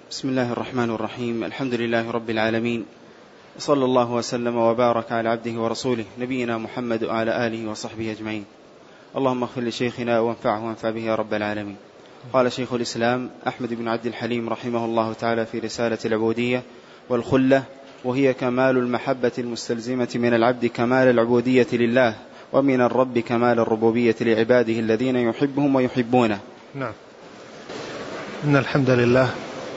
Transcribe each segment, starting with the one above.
بسم الله الرحمن الرحيم. الحمد لله رب العالمين، صلى الله وسلم وبارك على عبده ورسوله نبينا محمد وعلى آله وصحبه أجمعين. اللهم اغفر لشيخنا وانفعه وانفع به يا رب العالمين. قال شيخ الإسلام أحمد بن عبد الحليم رحمه الله تعالى في رسالة العبودية والخلة: وهي كمال المحبة المستلزمة من العبد كمال العبودية لله، ومن الرب كمال الربوبية لعباده الذين يحبهم ويحبونه. نعم. إن الحمد لله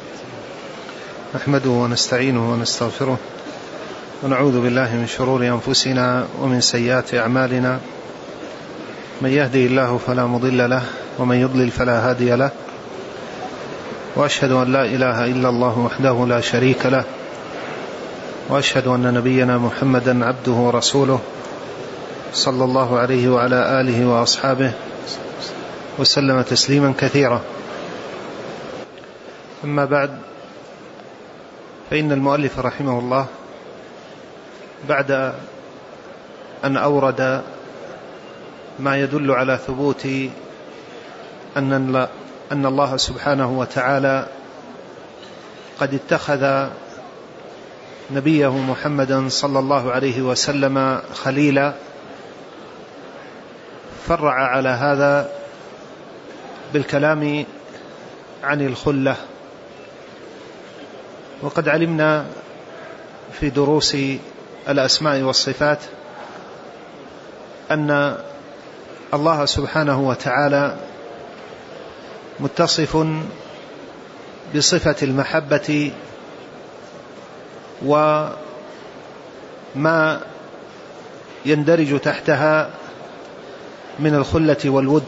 نحمده ونستعينه ونستغفره ونعوذ بالله من شرور أنفسنا ومن سيئات أعمالنا، من يهدي الله فلا مضل له ومن يضلل فلا هادي له، وأشهد أن لا إله إلا الله وحده لا شريك له، وأشهد أن نبينا محمدا عبده ورسوله صلى الله عليه وعلى آله وأصحابه وسلم تسليما كثيرا. أما بعد، فإن المؤلف رحمه الله بعد أن أورد ما يدل على ثبوت أن الله سبحانه وتعالى قد اتخذ نبيه محمدا صلى الله عليه وسلم خليلا، فرع على هذا بالكلام عن الخلة. وقد علمنا في دروس الأسماء والصفات أن الله سبحانه وتعالى متصف بصفة المحبة وما يندرج تحتها من الخلة والود.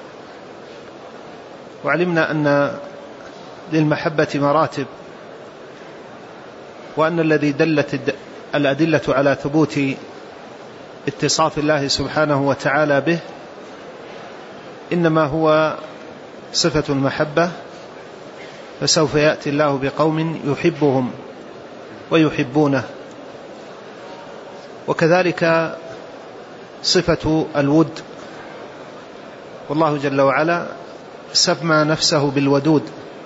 وعلمنا أن للمحبة مراتب، وأن الذي دلت الأدلة على ثبوت اتصاف الله سبحانه وتعالى به إنما هو صفة المحبة، فسوف يأتي الله بقوم يحبهم ويحبونه. وكذلك صفة الود، والله جل وعلا سمى نفسه بالودود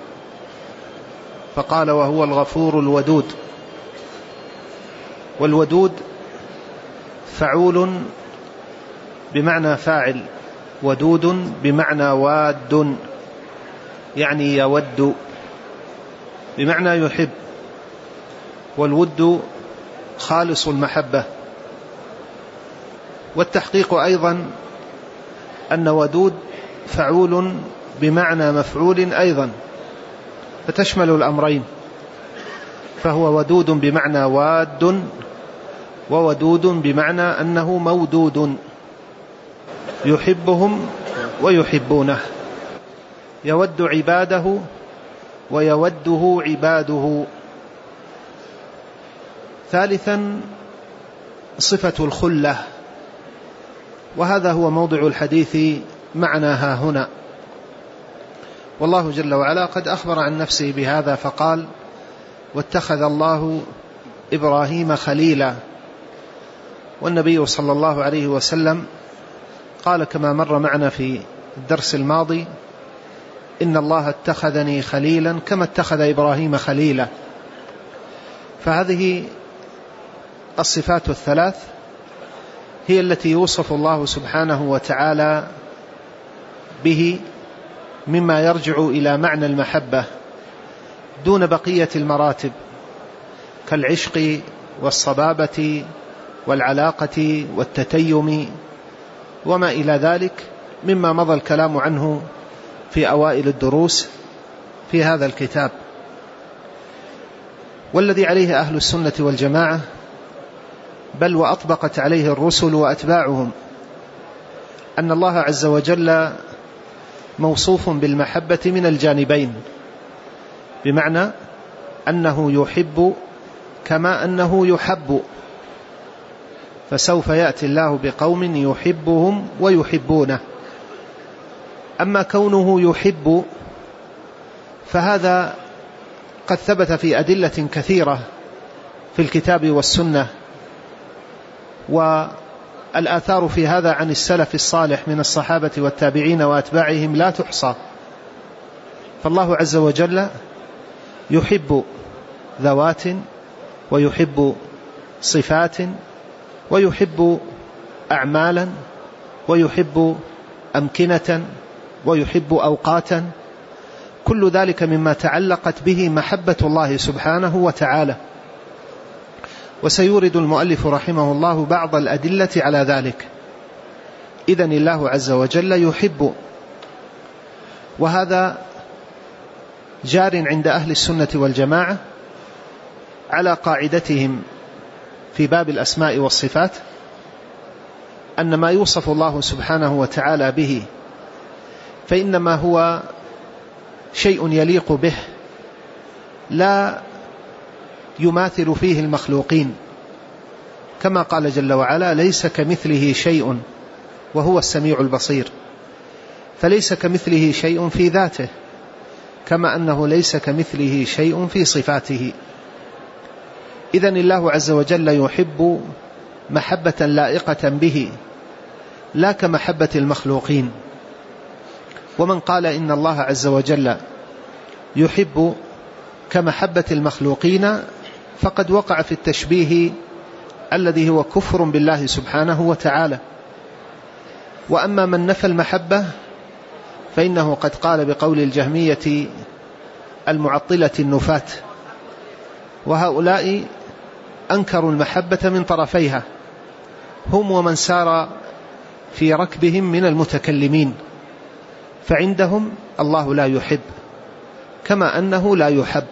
فقال: وهو الغفور الودود. والودود فعول بمعنى فاعل، ودود بمعنى واد، يعني يود بمعنى يحب. والود خالص المحبة. والتحقيق أيضا أن ودود فعول بمعنى مفعول أيضا، فتشمل الأمرين، فهو ودود بمعنى واد، وودود بمعنى أنه مودود يحبهم ويحبونه، يود عباده ويوده عباده. ثالثا صفة الخلة، وهذا هو موضع الحديث معنا ها هنا. والله جل وعلا قد أخبر عن نفسه بهذا فقال: واتخذ الله إبراهيم خليلا. والنبي صلى الله عليه وسلم قال كما مر معنا في الدرس الماضي: إن الله اتخذني خليلا كما اتخذ إبراهيم خليلا. فهذه الصفات الثلاث هي التي يوصف الله سبحانه وتعالى به مما يرجع إلى معنى المحبة دون بقية المراتب، كالعشق والصبابة والعلاقة والتتيم وما إلى ذلك مما مضى الكلام عنه في أوائل الدروس في هذا الكتاب. والذي عليه أهل السنة والجماعة، بل وأطبقت عليه الرسل وأتباعهم، أن الله عز وجل موصوف بالمحبة من الجانبين، بمعنى أنه يحب كما أنه يحب، فسوف يأتي الله بقوم يحبهم ويحبونه. أما كونه يحب فهذا قد ثبت في أدلة كثيرة في الكتاب والسنة، والآثار في هذا عن السلف الصالح من الصحابة والتابعين وأتباعهم لا تحصى. فالله عز وجل يحب ذوات ويحب صفات ويحب أعمالا ويحب أمكنة ويحب أوقاتا، كل ذلك مما تعلقت به محبة الله سبحانه وتعالى. وسيورد المؤلف رحمه الله بعض الأدلة على ذلك. إذن الله عز وجل يحب، وهذا جار عند أهل السنة والجماعة على قاعدتهم في باب الأسماء والصفات، أن ما يوصف الله سبحانه وتعالى به فإنما هو شيء يليق به، لا يماثل فيه المخلوقين، كما قال جل وعلا: ليس كمثله شيء وهو السميع البصير. فليس كمثله شيء في ذاته، كما أنه ليس كمثله شيء في صفاته. إذن الله عز وجل يحب محبة لائقة به، لا كمحبة المخلوقين. ومن قال إن الله عز وجل يحب كمحبة المخلوقين فقد وقع في التشبيه الذي هو كفر بالله سبحانه وتعالى. وأما من نفى المحبة فإنه قد قال بقول الجهمية المعطلة النفاة، وهؤلاء أنكروا المحبة من طرفيها، هم ومن سار في ركبهم من المتكلمين. فعندهم الله لا يحب كما أنه لا يحب.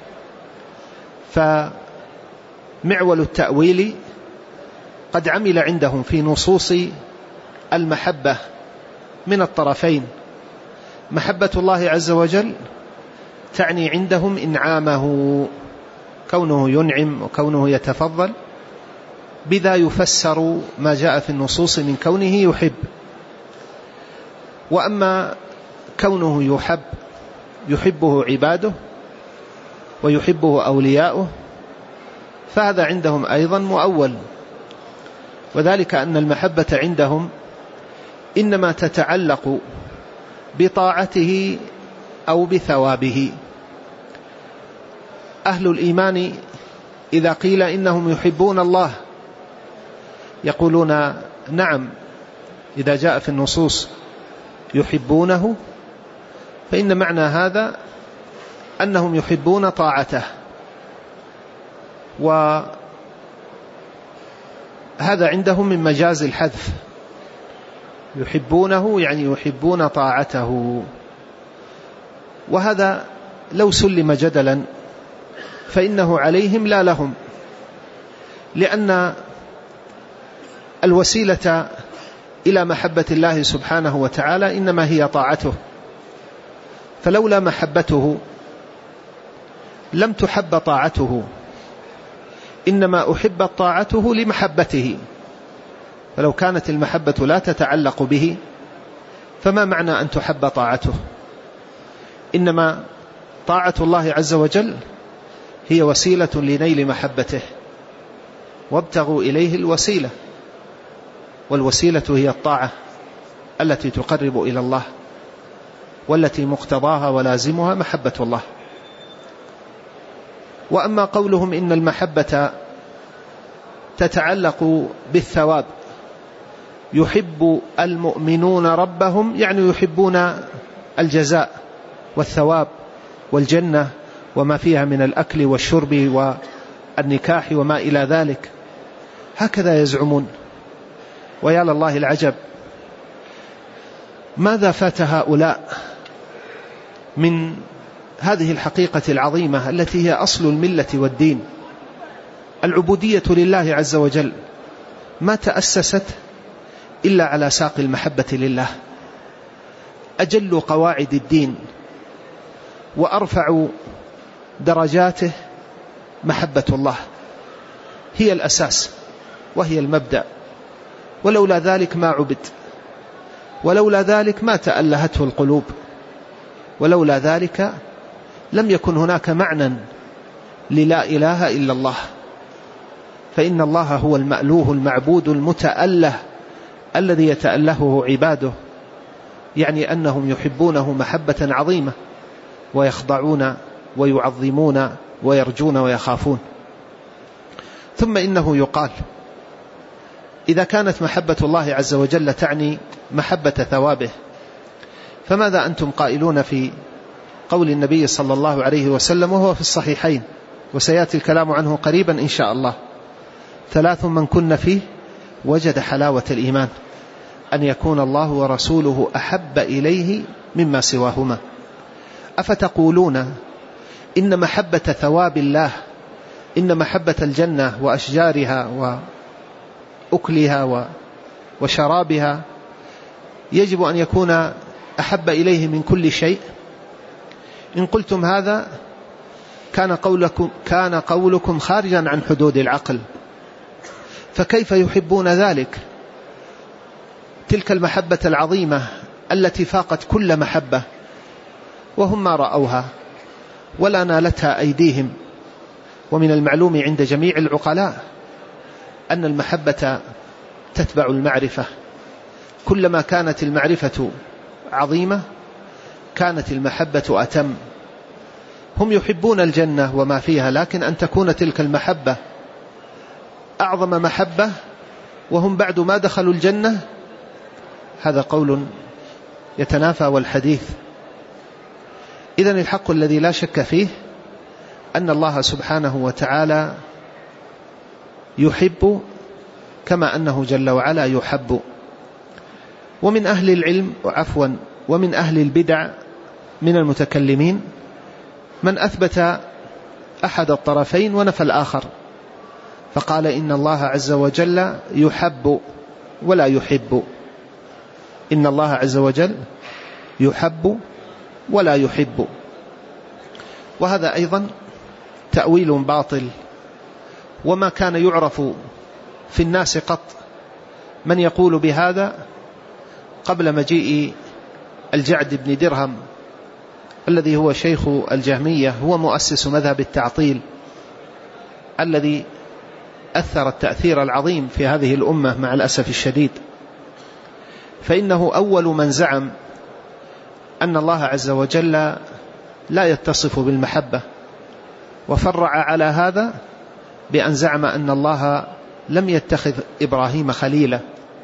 فمعول التأويل قد عمل عندهم في نصوص المحبة من الطرفين. محبة الله عز وجل تعني عندهم إنعامه، كونه ينعم وكونه يتفضل، بذا يفسر ما جاء في النصوص من كونه يحب. وأما كونه يحب يحبه عباده ويحبه أولياؤه فهذا عندهم أيضا مؤول، وذلك أن المحبة عندهم إنما تتعلق بطاعته أو بثوابه. أهل الإيمان إذا قيل إنهم يحبون الله يقولون نعم، إذا جاء في النصوص يحبونه فإن معنى هذا أنهم يحبون طاعته، وهذا عندهم من مجاز الحذف. يحبونه يعني يحبون طاعته. وهذا لو سلم جدلا فإنه عليهم لا لهم، لأن الوسيلة إلى محبة الله سبحانه وتعالى إنما هي طاعته، فلولا محبته لم تحب طاعته، إنما أحبت طاعته لمحبته. فلو كانت المحبة لا تتعلق به فما معنى أن تحب طاعته؟ إنما طاعة الله عز وجل هي وسيلة لنيل محبته، وابتغوا إليه الوسيلة، والوسيلة هي الطاعة التي تقرب إلى الله، والتي مقتضاها ولازمها محبة الله. وأما قولهم إن المحبة تتعلق بالثواب، يحب المؤمنون ربهم، يعني يحبون الجزاء والثواب والجنة وما فيها من الأكل والشرب والنكاح وما إلى ذلك، هكذا يزعمون. ويا لله العجب، ماذا فات هؤلاء من هذه الحقيقة العظيمة التي هي أصل الملة والدين؟ العبودية لله عز وجل ما تأسست إلا على ساق المحبة لله. أجل قواعد الدين وأرفع درجاته محبة الله، هي الأساس وهي المبدأ، ولولا ذلك ما عبد، ولولا ذلك ما تألهته القلوب، ولولا ذلك لم يكن هناك معنى للا إله إلا الله. فإن الله هو المألوه المعبود المتأله الذي يتألهه عباده، يعني أنهم يحبونه محبة عظيمة ويخضعون ويعظمون ويرجون ويخافون. ثم إنه يقال إذا كانت محبة الله عز وجل تعني محبة ثوابه، فماذا أنتم قائلون في قول النبي صلى الله عليه وسلم وهو في الصحيحين وسيأتي الكلام عنه قريبا إن شاء الله: 3 من كن فيه وجد حلاوة الإيمان، أن يكون الله ورسوله أحب إليه مما سواهما. أفتقولون إن محبة ثواب الله، إن محبة الجنة وأشجارها وأكلها وشرابها يجب أن يكون أحب إليه من كل شيء؟ إن قلتم هذا كان قولكم خارجا عن حدود العقل، فكيف يحبون ذلك؟ تلك المحبة العظيمة التي فاقت كل محبة، وهم ما رأوها ولا نالتها أيديهم. ومن المعلوم عند جميع العقلاء أن المحبة تتبع المعرفة، كلما كانت المعرفة عظيمة كانت المحبة أتم. هم يحبون الجنة وما فيها، لكن أن تكون تلك المحبة أعظم محبة وهم بعد ما دخلوا الجنة، هذا قول يتنافى والحديث. إذن الحق الذي لا شك فيه أن الله سبحانه وتعالى يحب كما أنه جل وعلا يحب. ومن أهل العلم ومن أهل البدع من المتكلمين من أثبت أحد الطرفين ونفى الآخر، فقال إن الله عز وجل يحب ولا يحب، إن الله عز وجل يحب ولا يحب. وهذا أيضا تأويل باطل، وما كان يعرف في الناس قط من يقول بهذا قبل مجيء الجعد بن درهم الذي هو شيخ الجهمية، هو مؤسس مذهب التعطيل الذي أثر التأثير العظيم في هذه الأمة مع الأسف الشديد. فإنه أول من زعم أن الله عز وجل لا يتصف بالمحبة، وفرع على هذا بأن زعم أن الله لم يتخذ إبراهيم خليلا.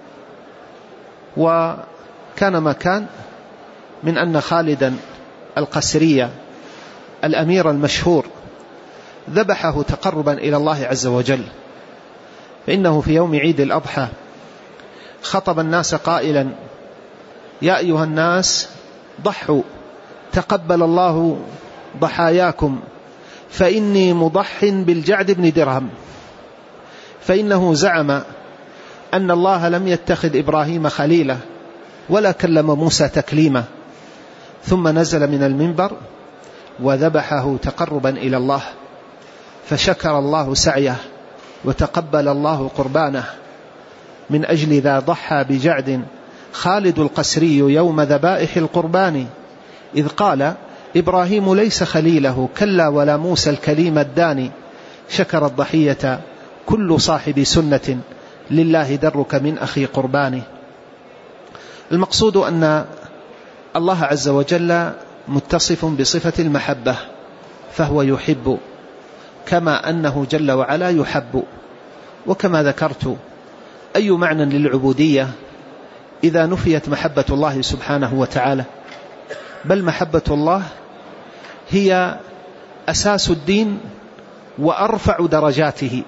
وكان ما كان من أن خالدا القسرية الأمير المشهور ذبحه تقربا إلى الله عز وجل، فإنه في يوم عيد الأضحى خطب الناس قائلا: يا أيها الناس ضحوا تقبل الله ضحاياكم فإني مضح بالجعد بن درهم، فإنه زعم أن الله لم يتخذ إبراهيم خليلا ولا كلم موسى تكليما، ثم نزل من المنبر وذبحه تقربا إلى الله، فشكر الله سعيه وتقبل الله قربانه. من أجل ذا ضحى بجعد خالد القسري يوم ذبائح القربان، إذ قال: إبراهيم ليس خليله كلا ولا موسى الكليم الداني، شكر الضحية كل صاحب سنة لله درك من أخي قرباني. المقصود أن الله عز وجل متصف بصفة المحبة، فهو يحب كما أنه جل وعلا يحب. وكما ذكرت، أي معنى للعبودية إذا نفيت محبة الله سبحانه وتعالى؟ بل محبة الله هي أساس الدين وأرفع درجاته،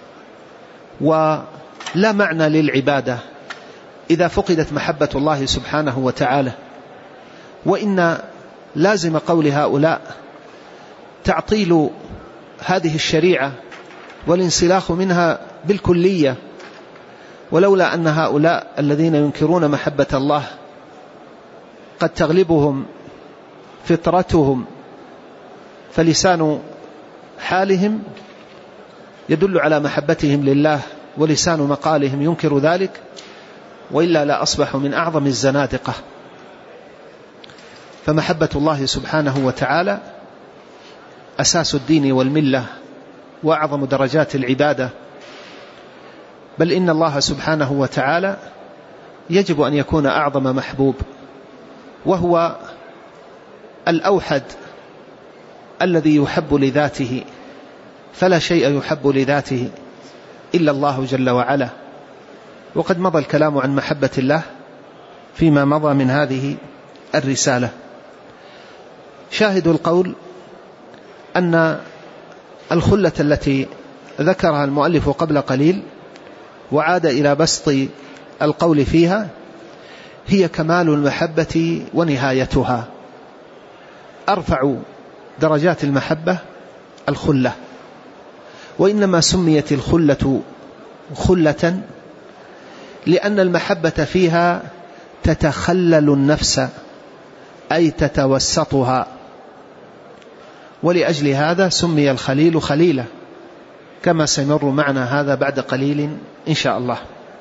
ولا معنى للعبادة إذا فقدت محبة الله سبحانه وتعالى. وإن لازم قول هؤلاء تعطيل هذه الشريعة والانسلاخ منها بالكلية، ولولا أن هؤلاء الذين ينكرون محبة الله قد تغلبهم فطرتهم، فلسان حالهم يدل على محبتهم لله ولسان مقالهم ينكر ذلك، وإلا لا أصبحوا من أعظم الزنادقة. فمحبة الله سبحانه وتعالى أساس الدين والملة وأعظم درجات العبادة، بل إن الله سبحانه وتعالى يجب أن يكون أعظم محبوب، وهو الأوحد الذي يحب لذاته، فلا شيء يحب لذاته إلا الله جل وعلا. وقد مضى الكلام عن محبة الله فيما مضى من هذه الرسالة. شاهد القول أن الخلة التي ذكرها المؤلف قبل قليل وعاد إلى بسط القول فيها هي كمال المحبة ونهايتها. أرفع درجات المحبة الخلة، وإنما سميت الخلة خلة لأن المحبة فيها تتخلل النفس، أي تتوسطها، ولأجل هذا سمي الخليل خليلا، كما سيمر معنا هذا بعد قليل إن شاء الله.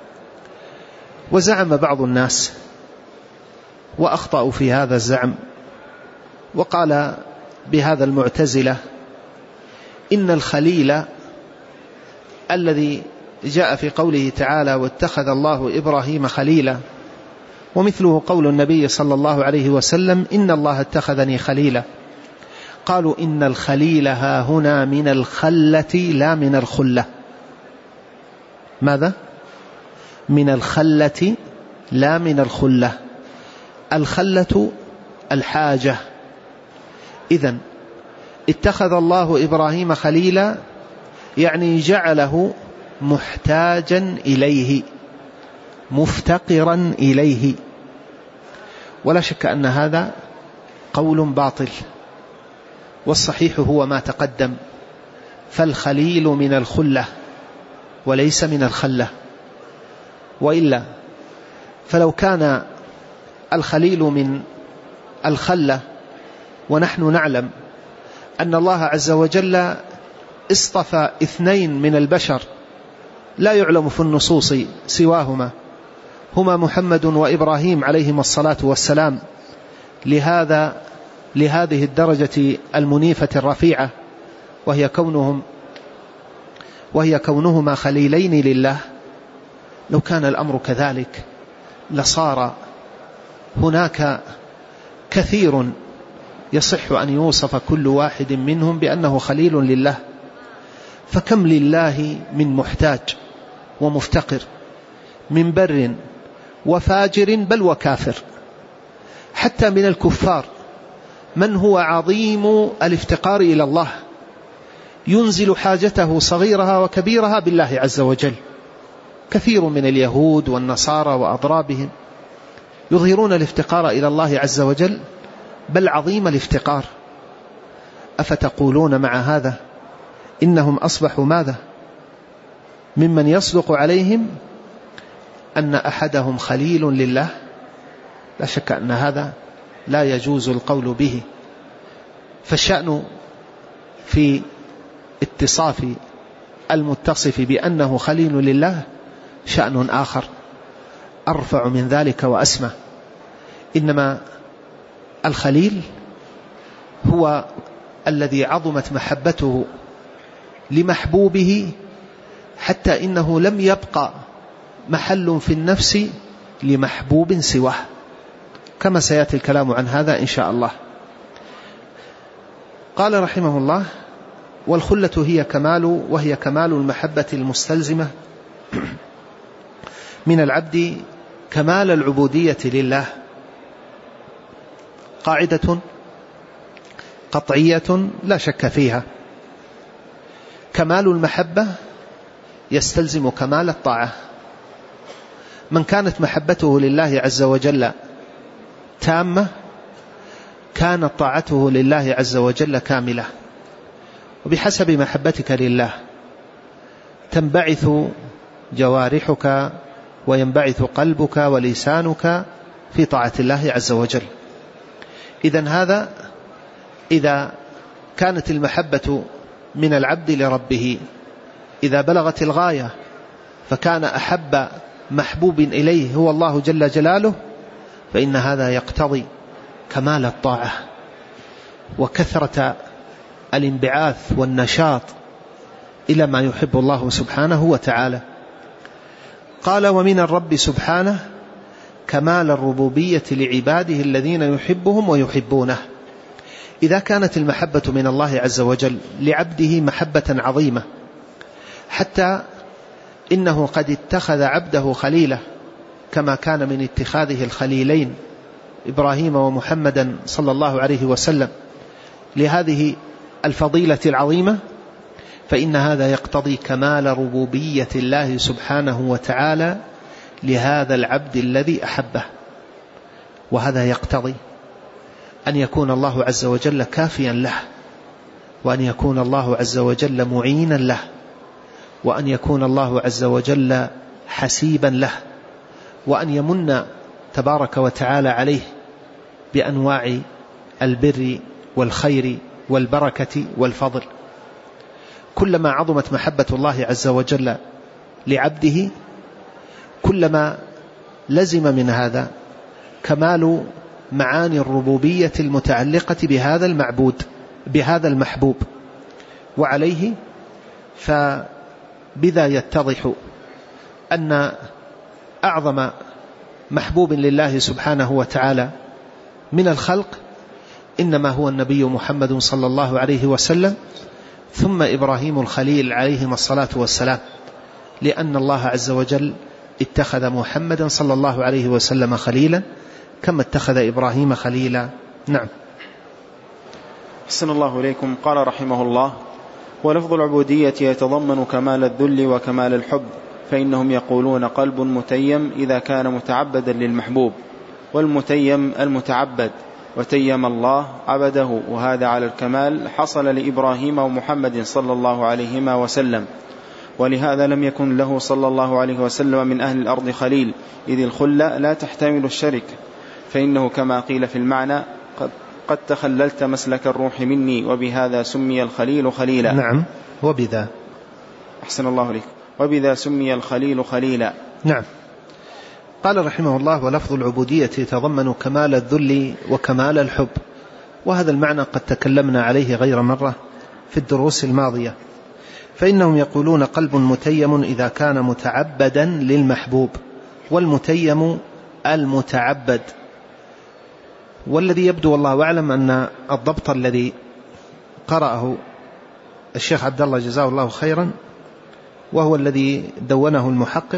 وزعم بعض الناس وأخطأوا في هذا الزعم، وقال بهذا المعتزلة إن الخليل الذي جاء في قوله تعالى واتخذ الله إبراهيم خليلا، ومثله قول النبي صلى الله عليه وسلم إن الله اتخذني خليلا، قالوا إن الخليل ها هنا من الخلة لا من الخلة. ماذا؟ من الخلة لا من الخلة. الخلة الحاجة. إذن اتخذ الله إبراهيم خليلا يعني جعله محتاجا إليه، مفتقرا إليه، ولا شك أن هذا قول باطل، والصحيح هو ما تقدم، فالخليل من الخلة وليس من الخلة. وإلا فلو كان الخليل من الخلة ونحن نعلم أن الله عز وجل اصطفى 2 من البشر لا يعلم في النصوص سواهما، هما محمد وإبراهيم عليهما الصلاة والسلام، لهذه الدرجة المنيفة الرفيعة، وهي كونهما خليلين لله. لو كان الأمر كذلك لصار هناك كثير يصح أن يوصف كل واحد منهم بأنه خليل لله، فكم لله من محتاج ومفتقر، من بر وفاجر بل وكافر، حتى من الكفار من هو عظيم الافتقار إلى الله، ينزل حاجته صغيرها وكبيرها بالله عز وجل. كثير من اليهود والنصارى وأضرابهم يظهرون الافتقار إلى الله عز وجل، بل عظيم الافتقار. أفتقولون مع هذا إنهم أصبحوا ماذا؟ ممن يصدق عليهم أن أحدهم خليل لله؟ لا شك أن هذا لا يجوز القول به. فالشأن في اتصاف المتصف بأنه خليل لله شأن آخر أرفع من ذلك وأسمى. إنما الخليل هو الذي عظمت محبته لمحبوبه حتى إنه لم يبقى محل في النفس لمحبوب سواه، كما سيأتي الكلام عن هذا إن شاء الله. قال رحمه الله: والخلة وهي كمال المحبة المستلزمة من العبد كمال العبودية لله. قاعدة قطعية لا شك فيها، كمال المحبة يستلزم كمال الطاعة. من كانت محبته لله عز وجل تامة كانت طاعته لله عز وجل كاملة، وبحسب محبتك لله تنبعث جوارحك وينبعث قلبك ولسانك في طاعة الله عز وجل. إذن هذا إذا كانت المحبة من العبد لربه، إذا بلغت الغاية فكان أحب محبوب إليه هو الله جل جلاله، فإن هذا يقتضي كمال الطاعة وكثرة الانبعاث والنشاط إلى ما يحب الله سبحانه وتعالى. قال: ومن الرب سبحانه كمال الربوبية لعباده الذين يحبهم ويحبونه. إذا كانت المحبة من الله عز وجل لعبده محبة عظيمة حتى إنه قد اتخذ عبده خليله، كما كان من اتخاذه الخليلين إبراهيم ومحمدا صلى الله عليه وسلم لهذه الفضيلة العظيمة، فإن هذا يقتضي كمال ربوبية الله سبحانه وتعالى لهذا العبد الذي أحبه. وهذا يقتضي أن يكون الله عز وجل كافيا له، وأن يكون الله عز وجل معينا له، وأن يكون الله عز وجل حسيبا له، وأن يمن تبارك وتعالى عليه بأنواع البر والخير والبركة والفضل. كلما عظمت محبة الله عز وجل لعبده كلما لزم من هذا كمال معاني الربوبية المتعلقة بهذا المعبود بهذا المحبوب، وعليه فبذا يتضح أن أعظم محبوب لله سبحانه وتعالى من الخلق إنما هو النبي محمد صلى الله عليه وسلم، ثم إبراهيم الخليل عليهما الصلاة والسلام، لأن الله عز وجل اتخذ محمدا صلى الله عليه وسلم خليلا كما اتخذ إبراهيم خليلا. نعم. أحسن الله إليكم. قال رحمه الله: ولفظ العبودية يتضمن كمال الذل وكمال الحب، فإنهم يقولون قلب متيم إذا كان متعبدا للمحبوب، والمتيم المتعبد، وتيم الله عبده، وهذا على الكمال حصل لإبراهيم ومحمد صلى الله عليهما وسلم، ولهذا لم يكن له صلى الله عليه وسلم من أهل الأرض خليل، إذ الخلة لا تحتمل الشرك، فإنه كما قيل في المعنى قد تخللت مسلك الروح مني، وبهذا سمي الخليل خليلا. نعم. وبذا أحسن الله عليك. وبذا سمي الخليل خليلا. نعم. قال رحمه الله: ولفظ العبودية يتضمن كمال الذل وكمال الحب، وهذا المعنى قد تكلمنا عليه غير مرة في الدروس الماضية. فإنهم يقولون قلب متيم إذا كان متعبدا للمحبوب، والمتيم المتعبد. والذي يبدو والله أعلم أن الضبط الذي قرأه الشيخ عبد الله جزاه الله خيرا، وهو الذي دونه المحقق،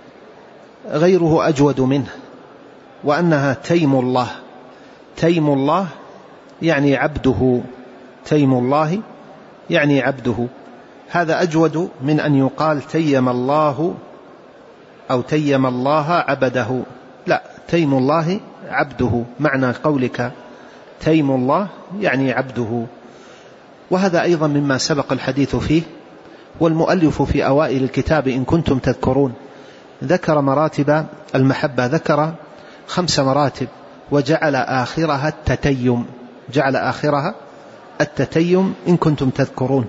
غيره أجود منه، وأنها تيم الله. تيم الله يعني عبده، تيم الله يعني عبده. هذا أجود من أن يقال تيم الله أو تيم الله عبده. لا، تيم الله عبده، معنى قولك تيم الله يعني عبده. وهذا أيضا مما سبق الحديث فيه، والمؤلف في أوائل الكتاب إن كنتم تذكرون ذكر مراتب المحبة، ذكر 5 مراتب، وجعل آخرها التتيم، جعل آخرها التتيم إن كنتم تذكرون.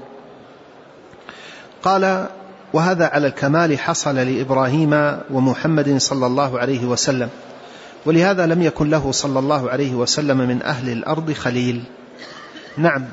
قال: وهذا على الكمال حصل لإبراهيم ومحمد صلى الله عليه وسلم، ولهذا لم يكن له صلى الله عليه وسلم من أهل الأرض خليل. نعم،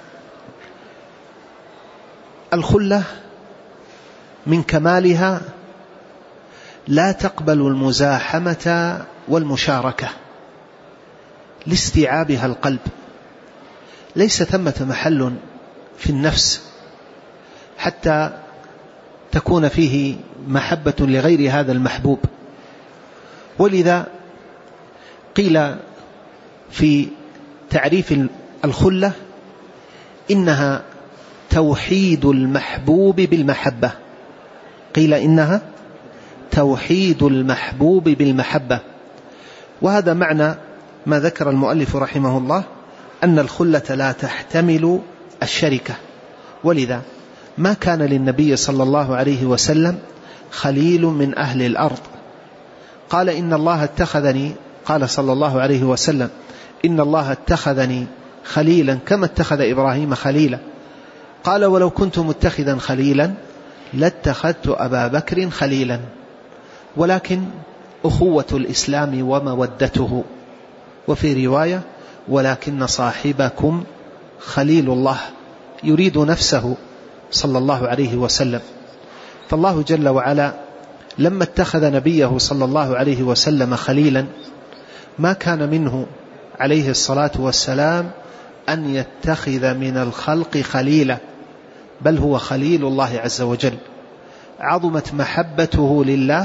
الخلة من كمالها لا تقبل المزاحمة والمشاركة لاستيعابها القلب، ليس ثمة محل في النفس حتى تكون فيه محبة لغير هذا المحبوب. ولذا قيل في تعريف الخلة إنها توحيد المحبوب بالمحبة، قيل إنها توحيد المحبوب بالمحبة. وهذا معنى ما ذكر المؤلف رحمه الله، أن الخلة لا تحتمل الشركة. ولذا ما كان للنبي صلى الله عليه وسلم خليل من أهل الأرض. قال: إن الله اتخذني، قال صلى الله عليه وسلم: إن الله اتخذني خليلا كما اتخذ إبراهيم خليلا. قال: ولو كنت متخذا خليلا لاتخذت أبا بكر خليلا. ولكن أخوة الإسلام ومودته. وفي رواية: ولكن صاحبكم خليل الله، يريد نفسه صلى الله عليه وسلم. فالله جل وعلا لما اتخذ نبيه صلى الله عليه وسلم خليلا ما كان منه عليه الصلاة والسلام أن يتخذ من الخلق خليلا، بل هو خليل الله عز وجل. عظمت محبته لله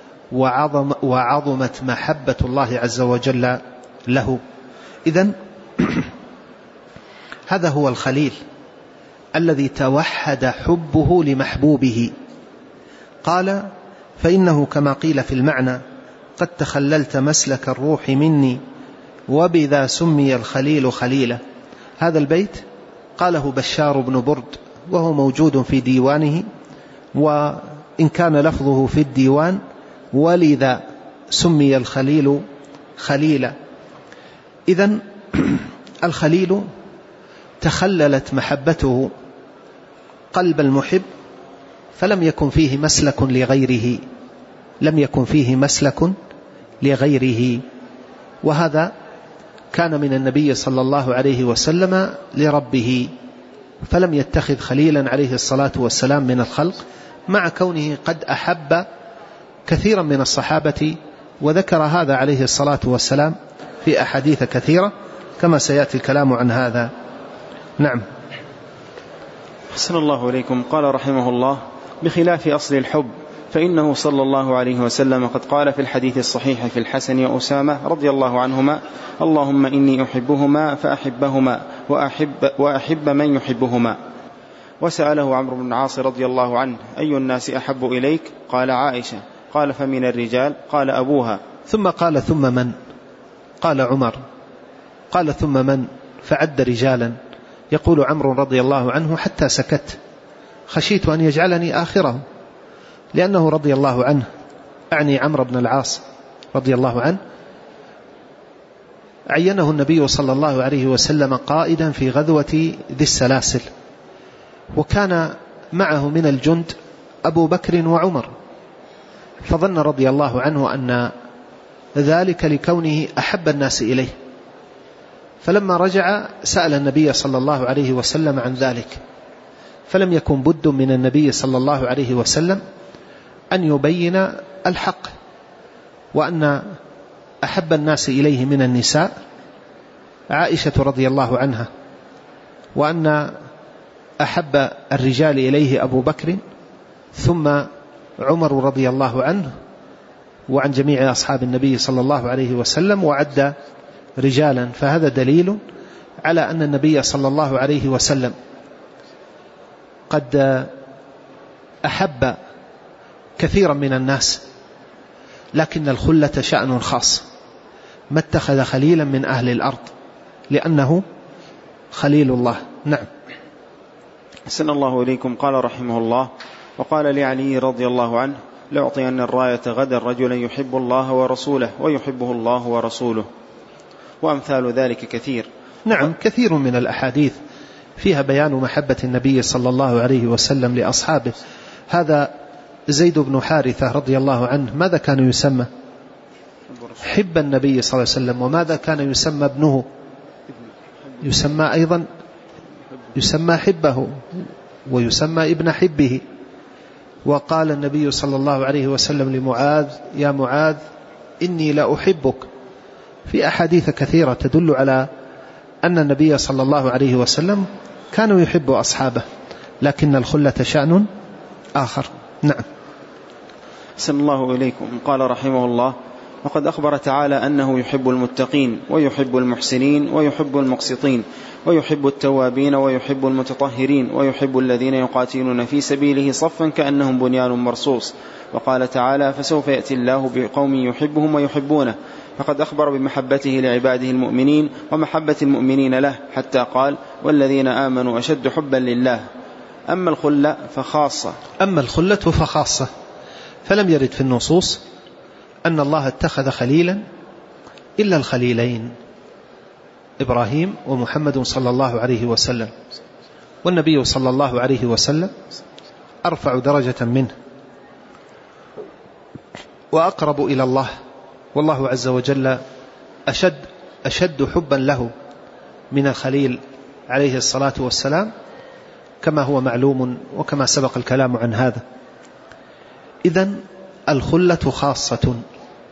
وعظمت محبة الله عز وجل له. إذن هذا هو الخليل الذي توحد حبه لمحبوبه. قال: فإنه كما قيل في المعنى: قد تخللت مسلك الروح مني وبذا سمي الخليل خليلا. هذا البيت قاله بشار بن برد، وهو موجود في ديوانه، وإن كان لفظه في الديوان: ولذا سمي الخليل خليلا. إذن الخليل تخللت محبته قلب المحب، فلم يكن فيه مسلك لغيره، لم يكن فيه مسلك لغيره. وهذا كان من النبي صلى الله عليه وسلم لربه، فلم يتخذ خليلا عليه الصلاة والسلام من الخلق، مع كونه قد أحب كثيرا من الصحابة، وذكر هذا عليه الصلاة والسلام في أحاديث كثيرة كما سيأتي الكلام عن هذا. نعم. أحسن الله إليكم. قال رحمه الله: بخلاف أصل الحب، فإنه صلى الله عليه وسلم قد قال في الحديث الصحيح في الحسن وأسامة رضي الله عنهما: اللهم إني أحبهما فأحبهما وأحب من يحبهما. وسأله عمرو بن العاص رضي الله عنه: أي الناس أحب إليك؟ قال: عائشة. قال: فمن الرجال؟ قال: أبوها. ثم قال: ثم من؟ قال عمر. قال: ثم من؟ فعد رجالا. يقول عمرو رضي الله عنه: حتى سكت، خشيت أن يجعلني آخرهم، لأنه رضي الله عنه، أعني عمرو بن العاص رضي الله عنه، عينه النبي صلى الله عليه وسلم قائدا في غزوة ذي السلاسل، وكان معه من الجند أبو بكر وعمر، فظن رضي الله عنه أن ذلك لكونه أحب الناس إليه، فلما رجع سأل النبي صلى الله عليه وسلم عن ذلك، فلم يكن بد من النبي صلى الله عليه وسلم أن يبين الحق، وأن أحب الناس إليه من النساء عائشة رضي الله عنها، وأن أحب الرجال إليه أبو بكر، ثم عمر رضي الله عنه، وعن جميع أصحاب النبي صلى الله عليه وسلم، وعد رجالا. فهذا دليل على أن النبي صلى الله عليه وسلم قد أحب كثيرا من الناس، لكن الخلة شأن خاص، ما اتخذ خليلا من أهل الأرض، لأنه خليل الله. نعم. أحسن الله إليكم. قال رحمه الله: وقال لعلي رضي الله عنه: لأعطين الراية غدا رجلا يحب الله ورسوله ويحبه الله ورسوله. وأمثال ذلك كثير. نعم، كثير من الأحاديث فيها بيان محبة النبي صلى الله عليه وسلم لأصحابه. هذا زيد بن حارثة رضي الله عنه ماذا كان يسمى؟ حب النبي صلى الله عليه وسلم. وماذا كان يسمى ابنه؟ يسمى أيضا يسمى حبه، ويسمى ابن حبه. وقال النبي صلى الله عليه وسلم لمعاذ: يا معاذ إني لأحبك، في أحاديث كثيرة تدل على أن النبي صلى الله عليه وسلم كان يحب أصحابه، لكن الخلة شأن آخر. نعم. أحسن الله إليكم. قال رحمه الله: وقد أخبر تعالى أنه يحب المتقين ويحب المحسنين ويحب المقسطين ويحب التوابين ويحب المتطهرين ويحب الذين يقاتلون في سبيله صفا كأنهم بنيان مرصوص. وقال تعالى: فسوف يأتي الله بقوم يحبهم ويحبونه. فقد أخبر بمحبته لعباده المؤمنين ومحبة المؤمنين له، حتى قال: والذين آمنوا أشد حبا لله. أما الخلة فخاصة. أما الخلة فخاصة، فلم يرد في النصوص أن الله اتخذ خليلا إلا الخليلين، إبراهيم ومحمد صلى الله عليه وسلم، والنبي صلى الله عليه وسلم أرفع درجة منه وأقرب إلى الله، والله عز وجل أشد حبا له من الخليل عليه الصلاة والسلام، كما هو معلوم وكما سبق الكلام عن هذا. إذن الخلة خاصة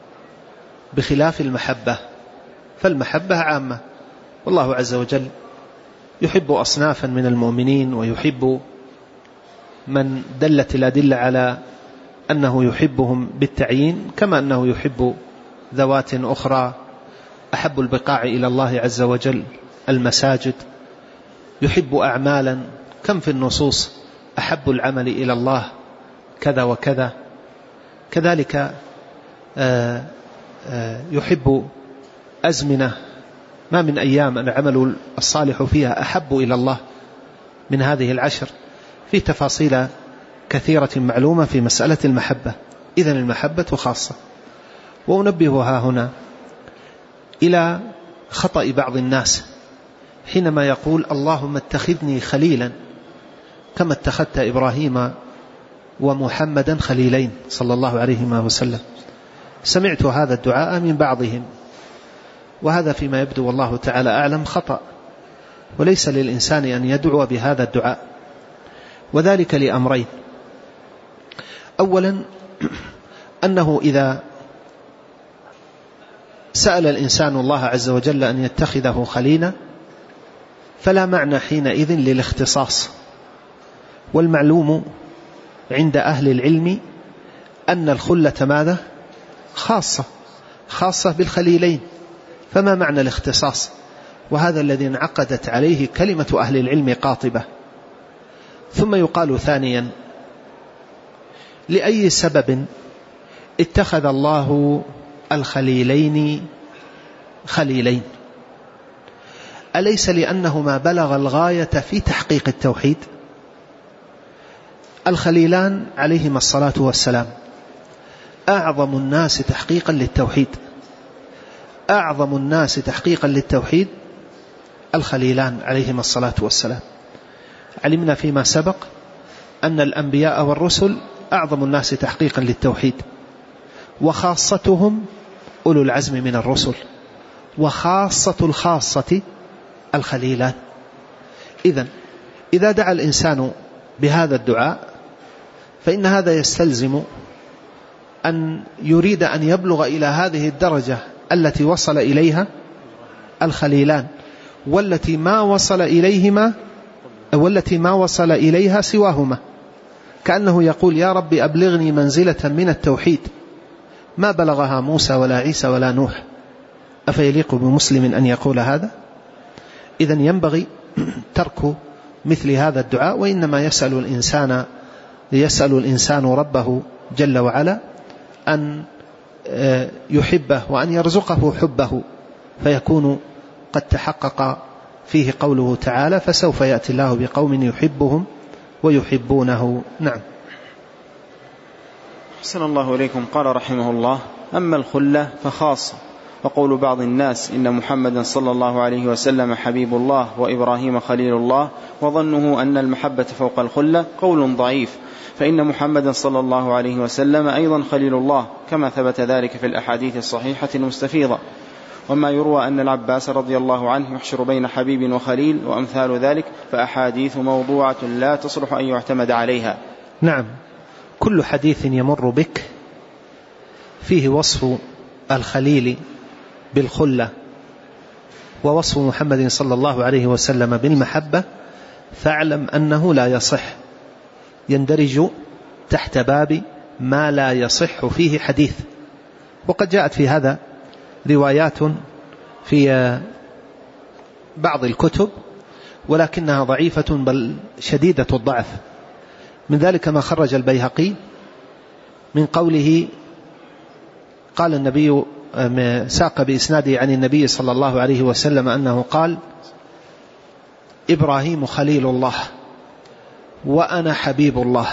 بخلاف المحبة، فالمحبة عامة، والله عز وجل يحب أصنافا من المؤمنين، ويحب من دلت الأدلة على أنه يحبهم بالتعيين، كما أنه يحب ذوات أخرى. أحب البقاع إلى الله عز وجل المساجد. يحب أعمالا، كم في النصوص أحب العمل إلى الله كذا وكذا. كذلك يحب أزمنة، ما من أيام العمل الصالح فيها أحب إلى الله من هذه العشر. في تفاصيل كثيرة معلومة في مسألة المحبة. إذن المحبة خاصة. وأنبهها هنا إلى خطأ بعض الناس حينما يقول اللهم اتخذني خليلا كما اتخذت إبراهيم ومحمدا خليلين صلى الله عليه وسلم. سمعت هذا الدعاء من بعضهم، وهذا فيما يبدو والله تعالى أعلم خطأ، وليس للإنسان أن يدعو بهذا الدعاء، وذلك لأمرين. أولا أنه إذا سأل الإنسان الله عز وجل أن يتخذه خليلا فلا معنى حينئذ للاختصاص. والمعلوم عند أهل العلم أن الخلة ماذا؟ خاصة بالخليلين، فما معنى الاختصاص؟ وهذا الذي انعقدت عليه كلمة أهل العلم قاطبة. ثم يقال ثانيا: لأي سبب اتخذ الله الخليلين خليلين؟ أليس لأنهما بلغ الغاية في تحقيق التوحيد؟ الخليلان عليهما الصلاة والسلام أعظم الناس تحقيقا للتوحيد، أعظم الناس تحقيقا للتوحيد الخليلان عليهما الصلاة والسلام. علمنا فيما سبق أن الأنبياء والرسل أعظم الناس تحقيقا للتوحيد، وخاصتهم أولو العزم من الرسل، وخاصة الخاصة الخليلان. إذا دعا الإنسان بهذا الدعاء فإن هذا يستلزم أن يريد أن يبلغ إلى هذه الدرجة التي وصل إليها الخليلان، والتي ما وصل إليها سواهما. كأنه يقول: يا رب أبلغني منزلة من التوحيد ما بلغها موسى ولا عيسى ولا نوح. أفيليق بمسلم أن يقول هذا؟ إذن ينبغي ترك مثل هذا الدعاء، وإنما يسأل الإنسان ربه جل وعلا أن يحبه وأن يرزقه حبه، فيكون قد تحقق فيه قوله تعالى: فسوف يأتي الله بقوم يحبهم ويحبونه. نعم. أحسن الله إليكم. قال رحمه الله: أما الخلة فخاصة. وقول بعض الناس إن محمدا صلى الله عليه وسلم حبيب الله وإبراهيم خليل الله، وظنه أن المحبة فوق الخلة، قول ضعيف، فإن محمدا صلى الله عليه وسلم أيضا خليل الله، كما ثبت ذلك في الأحاديث الصحيحة المستفيضة. وما يروى أن العباس رضي الله عنه يحشر بين حبيب وخليل وأمثال ذلك، فأحاديث موضوعة لا تصلح أن يعتمد عليها. نعم، كل حديث يمر بك فيه وصف الخليل بالخلة ووصف محمد صلى الله عليه وسلم بالمحبة، فاعلم أنه لا يصح، يندرج تحت باب ما لا يصح فيه حديث. وقد جاءت في هذا روايات في بعض الكتب، ولكنها ضعيفة بل شديدة الضعف. من ذلك ما خرج البيهقي من قوله: قال النبي، ساق بإسناده عن النبي صلى الله عليه وسلم أنه قال: إبراهيم خليل الله وأنا حبيب الله.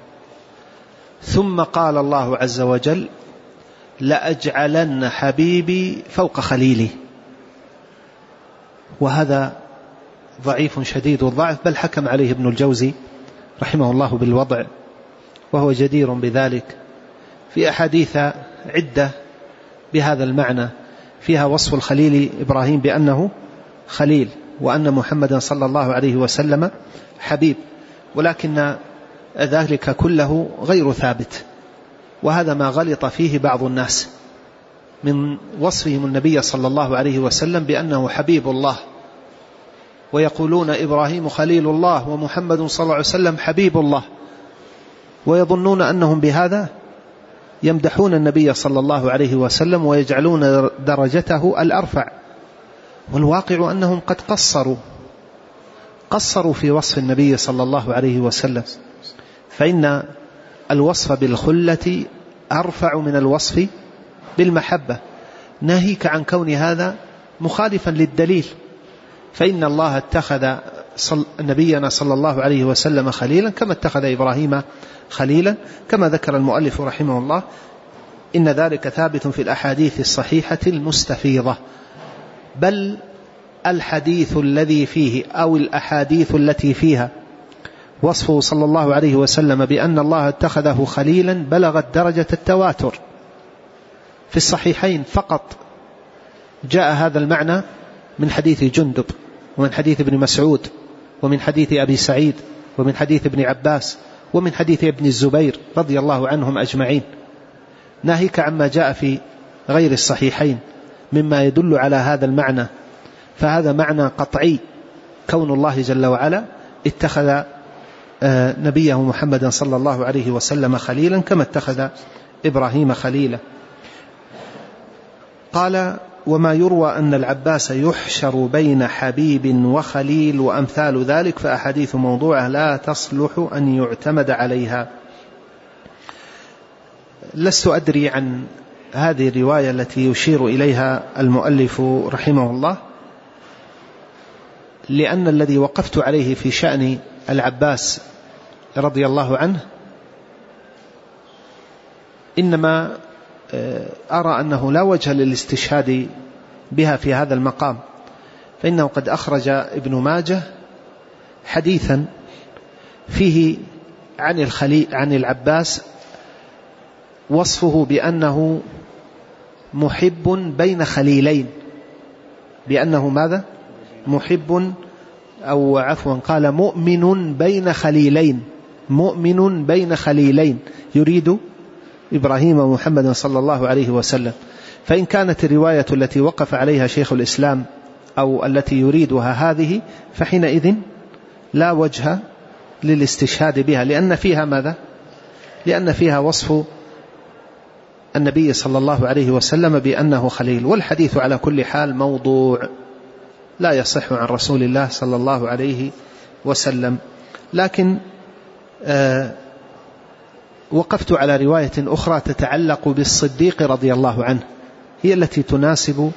ثم قال الله عز وجل: لأجعلن حبيبي فوق خليلي. وهذا ضعيف شديد الضعف، بل حكم عليه ابن الجوزي رحمه الله بالوضع، وهو جدير بذلك. في أحاديث عدة بهذا المعنى فيها وصف الخليل إبراهيم بأنه خليل، وأن محمدا صلى الله عليه وسلم حبيب، ولكن ذلك كله غير ثابت. وهذا ما غلط فيه بعض الناس من وصفهم النبي صلى الله عليه وسلم بأنه حبيب الله، ويقولون إبراهيم خليل الله ومحمد صلى الله عليه وسلم حبيب الله، ويظنون أنهم بهذا يمدحون النبي صلى الله عليه وسلم ويجعلون درجته الأرفع، والواقع أنهم قد قصروا في وصف النبي صلى الله عليه وسلم، فإن الوصف بالخلة أرفع من الوصف بالمحبة، ناهيك عن كون هذا مخالفا للدليل، فإن الله اتخذ نبينا صلى الله عليه وسلم خليلا كما اتخذ إبراهيم خليلا، كما ذكر المؤلف رحمه الله إن ذلك ثابت في الأحاديث الصحيحة المستفيضة، بل الحديث الذي فيه أو الأحاديث التي فيها وصفه صلى الله عليه وسلم بأن الله اتخذه خليلا بلغت درجة التواتر. في الصحيحين فقط جاء هذا المعنى من حديث جندب، ومن حديث ابن مسعود، ومن حديث أبي سعيد، ومن حديث ابن عباس، ومن حديث ابن الزبير رضي الله عنهم أجمعين، ناهيك عما جاء في غير الصحيحين مما يدل على هذا المعنى، فهذا معنى قطعي، كون الله جل وعلا اتخذ نبيه محمدا صلى الله عليه وسلم خليلا كما اتخذ إبراهيم خليلا. قال: وما يروى أن العباس يحشر بين حبيب وخليل وأمثال ذلك فأحاديث موضوعة لا تصلح أن يعتمد عليها. لست أدري عن هذه الرواية التي يشير إليها المؤلف رحمه الله، لأن الذي وقفت عليه في شأن العباس رضي الله عنه إنما أرى أنه لا وجه للاستشهاد بها في هذا المقام، فإنه قد أخرج ابن ماجه حديثا فيه عن العباس وصفه بأنه محب بين خليلين، بأنه ماذا؟ محب، أو عفوا قال مؤمن بين خليلين، مؤمن بين خليلين، يريد إبراهيم ومحمد صلى الله عليه وسلم. فإن كانت الرواية التي وقف عليها شيخ الإسلام أو التي يريدها هذه، فحينئذ لا وجه للاستشهاد بها، لأن فيها ماذا؟ لأن فيها وصف النبي صلى الله عليه وسلم بأنه خليل، والحديث على كل حال موضوع لا يصح عن رسول الله صلى الله عليه وسلم. لكن وقفت على رواية أخرى تتعلق بالصديق رضي الله عنه، هي التي تناسب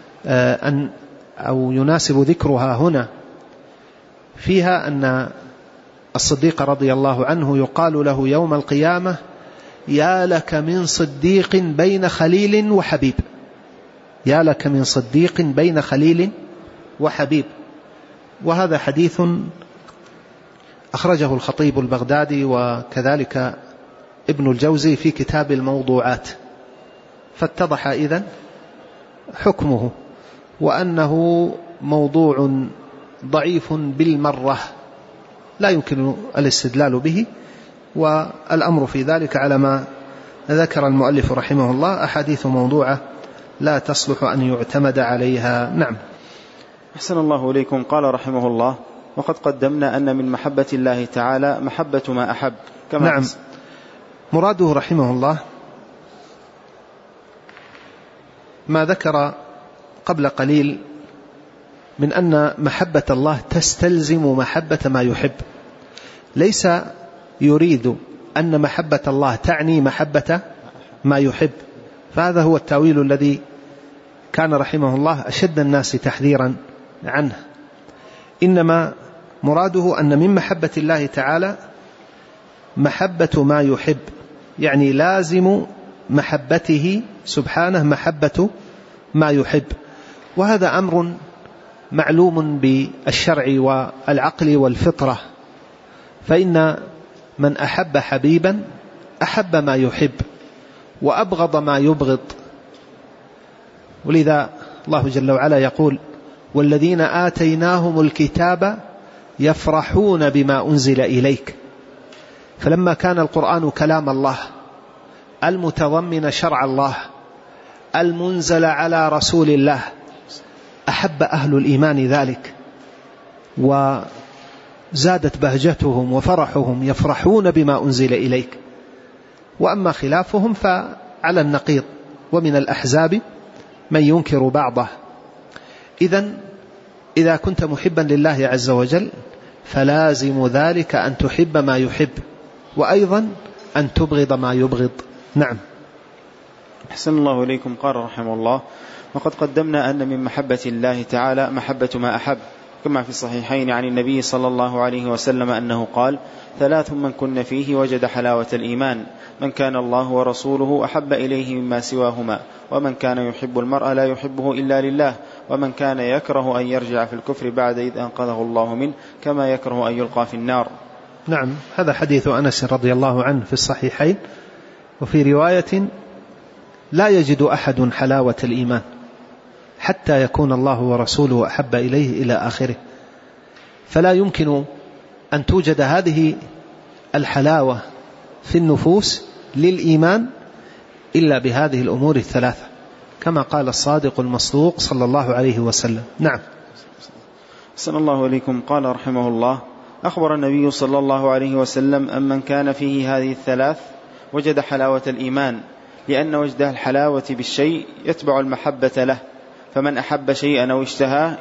أو يناسب ذكرها هنا، فيها أن الصديق رضي الله عنه يقال له يوم القيامة: يا لك من صديق بين خليل وحبيب، يا لك من صديق بين خليل وحبيب. وهذا حديث أخرجه الخطيب البغدادي وكذلك ابن الجوزي في كتاب الموضوعات، فاتضح إذن حكمه، وأنه موضوع ضعيف بالمرة لا يمكن الاستدلال به، والأمر في ذلك على ما ذكر المؤلف رحمه الله، أحاديث موضوعة لا تصلح أن يعتمد عليها. نعم. أحسن الله إليكم. قال رحمه الله: وقد قدمنا أن من محبة الله تعالى محبة ما أحب. كما نعم. مراده رحمه الله ما ذكر قبل قليل من أن محبة الله تستلزم محبة ما يحب، ليس يريد أن محبة الله تعني محبة ما يحب، فهذا هو التأويل الذي كان رحمه الله أشد الناس تحذيرا عنه. إنما مراده أن من محبة الله تعالى محبة ما يحب، يعني لازم محبته سبحانه محبة ما يحب، وهذا أمر معلوم بالشرع والعقل والفطرة، فإن من أحب حبيبا أحب ما يحب وأبغض ما يبغض. ولذا الله جل وعلا يقول: والذين آتيناهم الكتاب يفرحون بما أنزل إليك. فلما كان القرآن كلام الله المتضمن شرع الله المنزل على رسول الله أحب أهل الإيمان ذلك، وزادت بهجتهم وفرحهم، يفرحون بما أنزل إليك. وأما خلافهم فعلى النقيض، ومن الأحزاب من ينكر بعضه. إذا كنت محبا لله عز وجل فلازم ذلك أن تحب ما يحب، وأيضا أن تبغض ما يبغض. نعم. أحسن الله إليكم. قال رحمه الله: وقد قدمنا أن من محبة الله تعالى محبة ما أحب، كما في الصحيحين عن النبي صلى الله عليه وسلم أنه قال: 3 من كن فيه وجد حلاوة الإيمان: من كان الله ورسوله أحب إليه مما سواهما، ومن كان يحب المرء لا يحبه إلا لله، ومن كان يكره أن يرجع في الكفر بعد إذ أنقذه الله منه، كما يكره أن يلقى في النار. نعم، هذا حديث أنس رضي الله عنه في الصحيحين. وفي رواية: لا يجد أحد حلاوة الإيمان حتى يكون الله ورسوله أحب إليه إلى آخره. فلا يمكن أن توجد هذه الحلاوة في النفوس للإيمان إلا بهذه الأمور الثلاثة، كما قال الصادق المصدوق صلى الله عليه وسلم. نعم. أحسن الله إليكم. قال رحمه الله: أخبر النبي صلى الله عليه وسلم أن من كان فيه هذه الثلاث وجد حلاوة الإيمان، لأن وجد الحلاوة بالشيء يتبع المحبة له، فمن أحب شيئا أو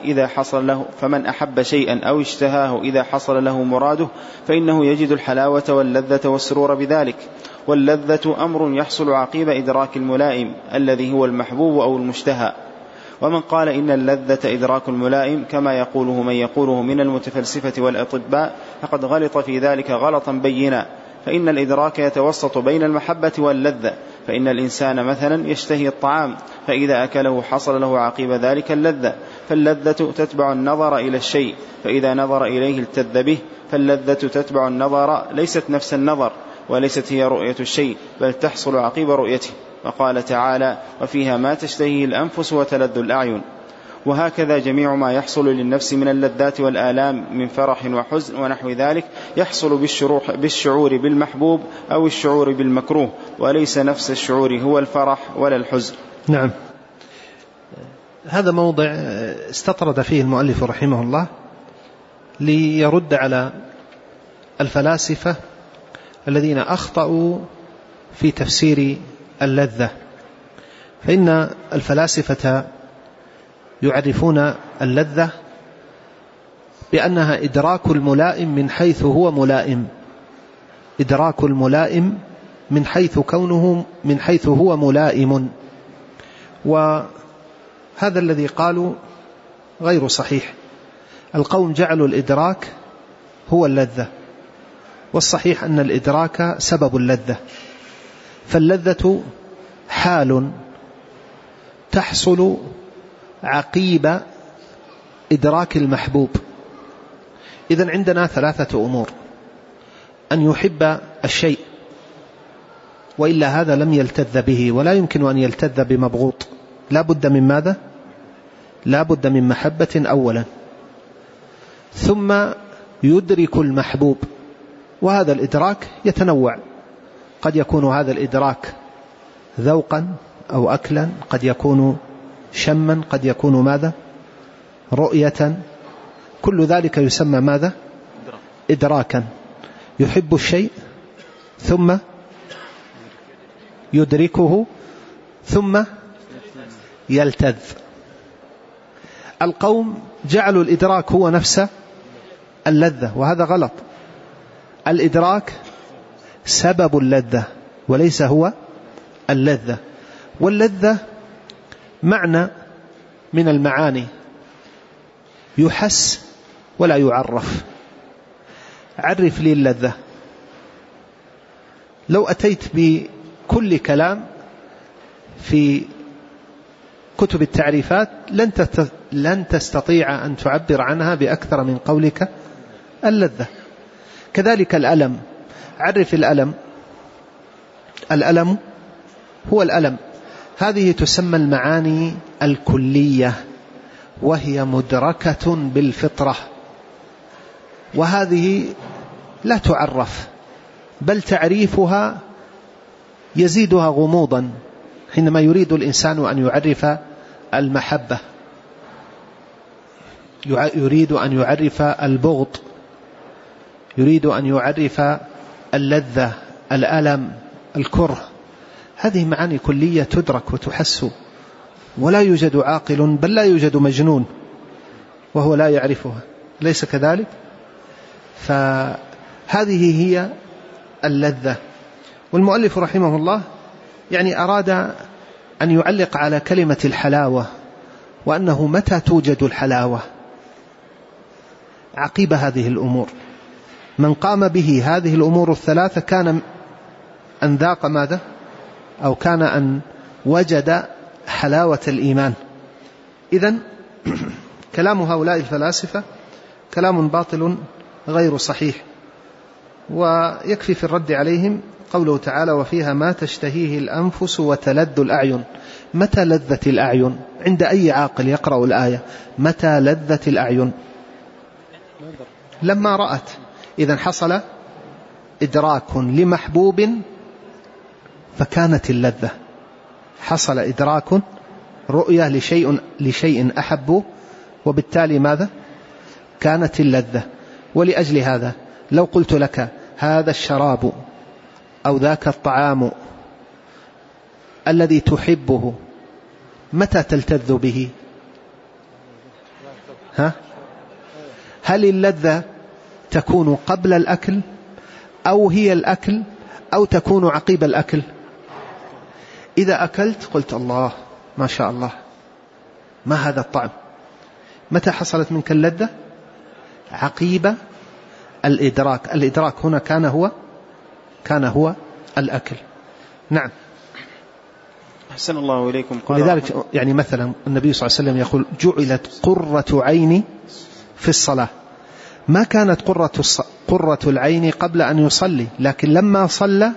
اشتهاه إذا حصل له مراده فإنه يجد الحلاوة واللذة والسرور بذلك. واللذة أمر يحصل عقيب إدراك الملائم الذي هو المحبوب أو المشتهى. ومن قال إن اللذة إدراك الملائم كما يقوله من يقوله من المتفلسفة والأطباء فقد غلط في ذلك غلطا بينا، فإن الإدراك يتوسط بين المحبة واللذة. فإن الإنسان مثلا يشتهي الطعام، فإذا أكله حصل له عقيب ذلك اللذة، فاللذة تتبع النظر إلى الشيء، فإذا نظر إليه التذ به، فاللذة تتبع النظر، ليست نفس النظر وليست هي رؤية الشيء، بل تحصل عقيب رؤيته. وقال تعالى: وفيها ما تشتهيه الأنفس وتلذ الأعين. وهكذا جميع ما يحصل للنفس من اللذات والآلام من فرح وحزن ونحو ذلك يحصل بالشعور بالمحبوب أو الشعور بالمكروه، وليس نفس الشعور هو الفرح ولا الحزن. نعم. هذا موضع استطرد فيه المؤلف رحمه الله ليرد على الفلاسفة الذين أخطأوا في تفسير اللذة. فإن الفلاسفة يعرفون اللذة بأنها إدراك الملائم من حيث هو ملائم، إدراك الملائم من حيث هو ملائم. وهذا الذي قالوا غير صحيح. القوم جعلوا الإدراك هو اللذة، والصحيح أن الإدراك سبب اللذة. فاللذة حال تحصل عقيب إدراك المحبوب. إذن عندنا 3 أمور: أن يحب الشيء، وإلا هذا لم يلتذ به، ولا يمكن أن يلتذ بمبغوض. لا بد من ماذا؟ لا بد من محبة أولا، ثم يدرك المحبوب. وهذا الإدراك يتنوع، قد يكون هذا الإدراك ذوقا أو أكلا، قد يكون شما، قد يكون ماذا؟ رؤية. كل ذلك يسمى ماذا؟ إدراكا. يحب الشيء ثم يدركه ثم يلتذ. القوم جعلوا الإدراك هو نفس اللذة، وهذا غلط. الإدراك سبب اللذة وليس هو اللذة. واللذة معنى من المعاني يحس ولا يعرف. عرف لي اللذة. لو أتيت بكل كلام في كتب التعريفات لن تستطيع أن تعبر عنها بأكثر من قولك اللذة. كذلك الألم. عرف الألم. الألم هو الألم. هذه تسمى المعاني الكلية، وهي مدركة بالفطرة، وهذه لا تعرف، بل تعريفها يزيدها غموضا حينما يريد الإنسان أن يعرف المحبة. يريد أن يعرف البغض، يريد أن يعرف اللذة، الألم، الكره. هذه معاني كلية تدرك وتحس، ولا يوجد عاقل بل لا يوجد مجنون وهو لا يعرفها، ليس كذلك؟ فهذه هي اللذة. والمؤلف رحمه الله يعني أراد أن يعلق على كلمة الحلاوة، وأنه متى توجد الحلاوة عقيب هذه الأمور. من قام به هذه الأمور الثلاثة كان أن ذاق ماذا؟ أو كان أن وجد حلاوة الإيمان. إذن كلام هؤلاء الفلاسفة كلام باطل غير صحيح. ويكفي في الرد عليهم قوله تعالى: وفيها ما تشتهيه الأنفس وتلذ الأعين. متى لذت الأعين؟ عند أي عاقل يقرأ الآية متى لذت الأعين؟ لما رأت. إذن حصل إدراك لمحبوب فكانت اللذة، حصل إدراك رؤية لشيء أحبه، وبالتالي ماذا؟ كانت اللذة. ولأجل هذا لو قلت لك هذا الشراب أو ذاك الطعام الذي تحبه متى تلتذ به؟ هل اللذة تكون قبل الأكل أو هي الأكل أو تكون عقيب الأكل؟ إذا أكلت قلت الله ما شاء الله ما هذا الطعم، متى حصلت منك اللذة؟ عقيب الإدراك. الإدراك هنا كان هو الأكل. نعم. أحسن الله إليكم. ولذلك يعني مثلا النبي صلى الله عليه وسلم يقول: جعلت قرة عيني في الصلاة. ما كانت قرة العين قبل أن يصلي، لكن لما صلى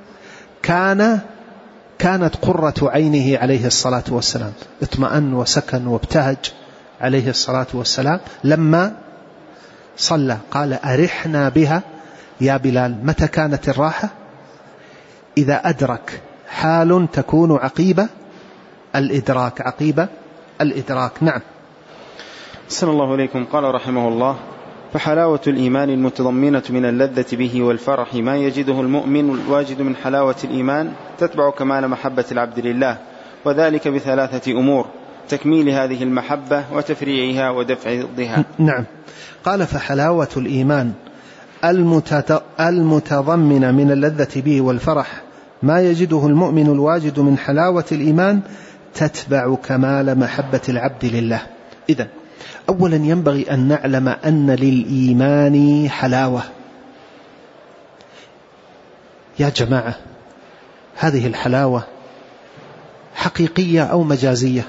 كانت قرة عينه عليه الصلاة والسلام، اطمأن وسكن وابتهج عليه الصلاة والسلام لما صلى. قال: أرحنا بها يا بلال. متى كانت الراحة؟ إذا أدرك. حال تكون عقيب الإدراك. نعم. أحسن الله إليكم. قال رحمه الله: فحلاوة الإيمان المتضمنة من اللذة به والفرح ما يجده المؤمن الواجد من حلاوة الإيمان تتبع كمال محبة العبد لله، وذلك بثلاثة أمور: تكميل هذه المحبة وتفريعها ودفع ضدها. نعم. قال: فحلاوة الإيمان المتضمنة من اللذة به والفرح ما يجده المؤمن الواجد من حلاوة الإيمان تتبع كمال محبة العبد لله. إذن أولا ينبغي أن نعلم أن للإيمان حلاوة. يا جماعة، هذه الحلاوة حقيقية أو مجازية؟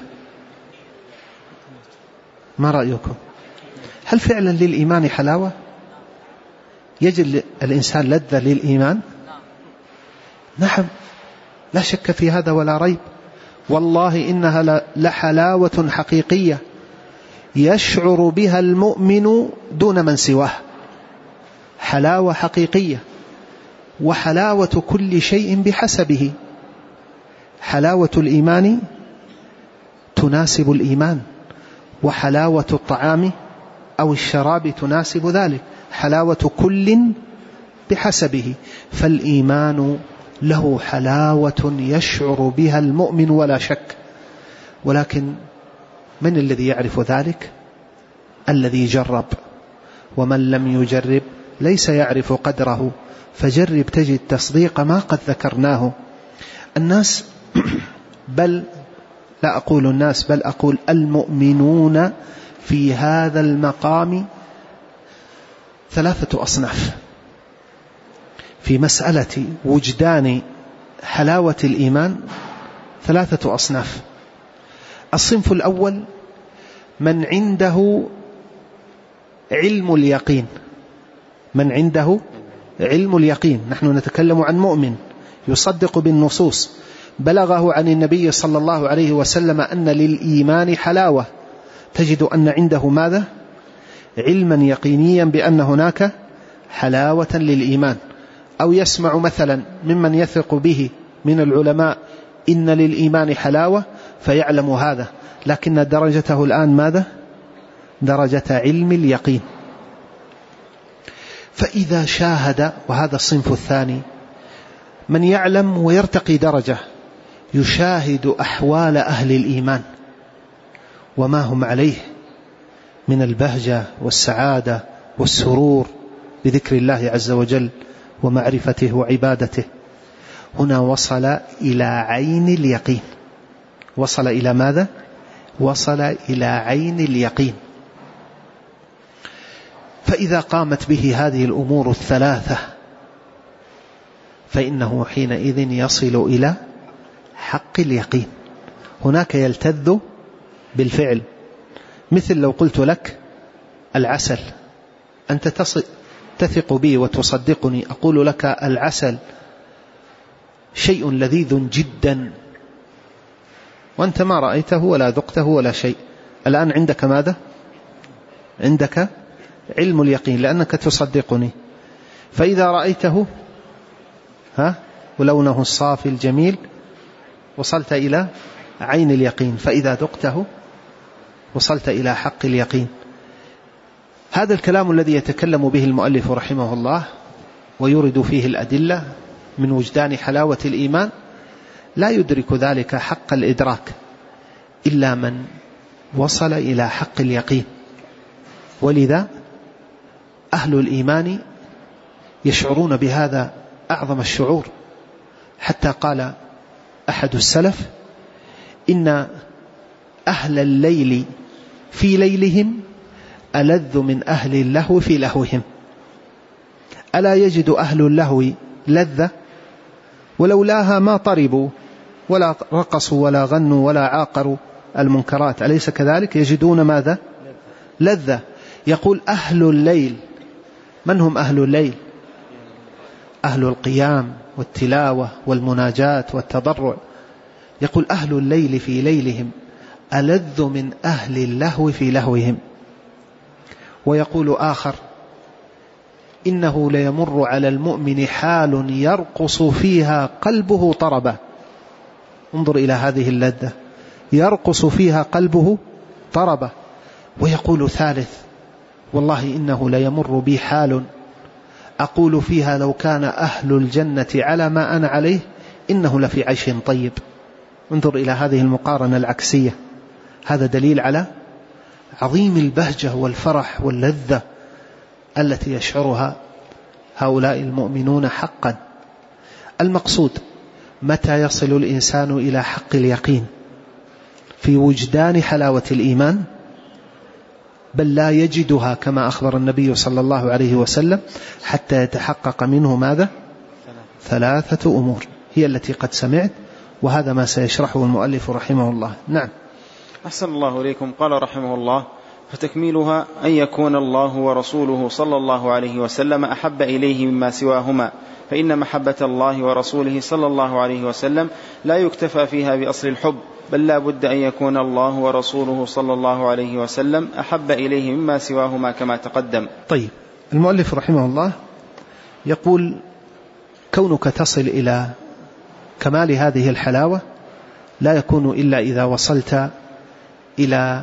ما رأيكم؟ هل فعلا للإيمان حلاوة؟ يجد الإنسان لذة للإيمان؟ نعم، لا شك في هذا ولا ريب. والله إنها لحلاوة حقيقية يشعر بها المؤمن دون من سواه. حلاوة حقيقية. وحلاوة كل شيء بحسبه. حلاوة الإيمان تناسب الإيمان، وحلاوة الطعام أو الشراب تناسب ذلك. حلاوة كل بحسبه. فالإيمان له حلاوة يشعر بها المؤمن ولا شك. ولكن من الذي يعرف ذلك؟ الذي جرب. ومن لم يجرب ليس يعرف قدره. فجرب تجد تصديق ما قد ذكرناه. الناس بل لا أقول الناس بل أقول المؤمنون في هذا المقام ثلاثة أصناف في مسألة وجدان حلاوة الإيمان. ثلاثة أصناف. الصنف الأول من عنده علم اليقين. من عنده علم اليقين. نحن نتكلم عن مؤمن يصدق بالنصوص، بلغه عن النبي صلى الله عليه وسلم أن للإيمان حلاوة. تجد أن عنده ماذا؟ علما يقينيا بأن هناك حلاوة للإيمان. أو يسمع مثلا ممن يثق به من العلماء إن للإيمان حلاوة فيعلم هذا، لكن درجته الآن ماذا؟ درجة علم اليقين. فإذا شاهد، وهذا الصنف الثاني، من يعلم ويرتقي درجة، يشاهد أحوال أهل الإيمان وما هم عليه من البهجة والسعادة والسرور بذكر الله عز وجل ومعرفته وعبادته. هنا وصل إلى عين اليقين. وصل إلى ماذا؟ وصل إلى عين اليقين. فإذا قامت به هذه الأمور الثلاثة فإنه حينئذ يصل إلى حق اليقين. هناك يلتذ بالفعل، مثل لو قلت لك العسل، أنت تثق بي وتصدقني، أقول لك العسل شيء لذيذ جدا، وأنت ما رأيته ولا ذقته ولا شيء. الآن عندك ماذا؟ عندك علم اليقين لأنك تصدقني. فإذا رأيته ولونه الصافي الجميل وصلت إلى عين اليقين، فإذا ذقته وصلت إلى حق اليقين. هذا الكلام الذي يتكلم به المؤلف رحمه الله ويرد فيه الأدلة من وجدان حلاوة الإيمان لا يدرك ذلك حق الإدراك إلا من وصل إلى حق اليقين. ولذا أهل الإيمان يشعرون بهذا أعظم الشعور، حتى قال أحد السلف: إن أهل الليل في ليلهم ألذ من أهل اللهو في لهوهم. ألا يجد أهل اللهو لذة؟ ولولاها ما طربوا ولا رقصوا ولا غنوا ولا عاقروا المنكرات، أليس كذلك؟ يجدون ماذا؟ لذة. يقول أهل الليل، من هم أهل الليل؟ أهل القيام والتلاوة والمناجاة والتضرع. يقول أهل الليل في ليلهم ألذ من أهل اللهو في لهوهم. ويقول آخر: إنه ليمر على المؤمن حال يرقص فيها قلبه طربا. انظر إلى هذه اللذة، يرقص فيها قلبه طربا. ويقول ثالث: والله إنه ليمر بي حال أقول فيها لو كان أهل الجنة على ما أنا عليه إنه لفي عيش طيب. انظر إلى هذه المقارنة العكسية. هذا دليل على عظيم البهجة والفرح واللذة التي يشعرها هؤلاء المؤمنون حقا. المقصود متى يصل الإنسان إلى حق اليقين في وجدان حلاوة الإيمان، بل لا يجدها كما أخبر النبي صلى الله عليه وسلم حتى يتحقق منه ماذا؟ 3 أمور هي التي قد سمعت، وهذا ما سيشرحه المؤلف رحمه الله. نعم. أحسن الله إليكم. قال رحمه الله: فتكميلها أن يكون الله ورسوله صلى الله عليه وسلم أحب إليه مما سواهما، فإن محبة الله ورسوله صلى الله عليه وسلم لا يكتفى فيها بأصل الحب، بل لا بد أن يكون الله ورسوله صلى الله عليه وسلم أحب إليه مما سواهما كما تقدم. طيب، المؤلف رحمه الله يقول: كونك تصل إلى كمال هذه الحلاوة لا يكون إلا إذا وصلت إلى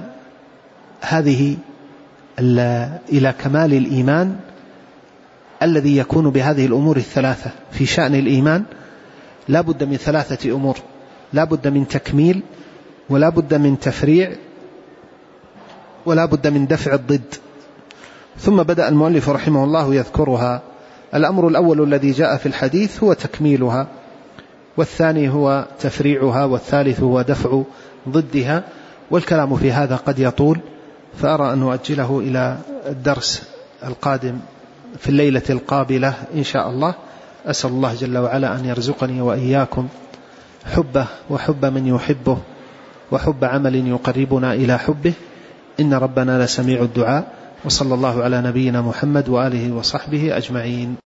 إلى كمال الإيمان الذي يكون بهذه الأمور الثلاثة. في شأن الإيمان لا بد من 3 أمور: لا بد من تكميل، ولا بد من تفريع، ولا بد من دفع الضد. ثم بدأ المؤلف رحمه الله يذكرها. الأمر الأول الذي جاء في الحديث هو تكميلها، والثاني هو تفريعها، والثالث هو دفع ضدها. والكلام في هذا قد يطول، فأرى أن نؤجله إلى الدرس القادم في الليلة القابلة إن شاء الله. أسأل الله جل وعلا أن يرزقني وإياكم حبه وحب من يحبه وحب عمل يقربنا إلى حبه، إن ربنا لسميع الدعاء. وصلى الله على نبينا محمد وآله وصحبه أجمعين.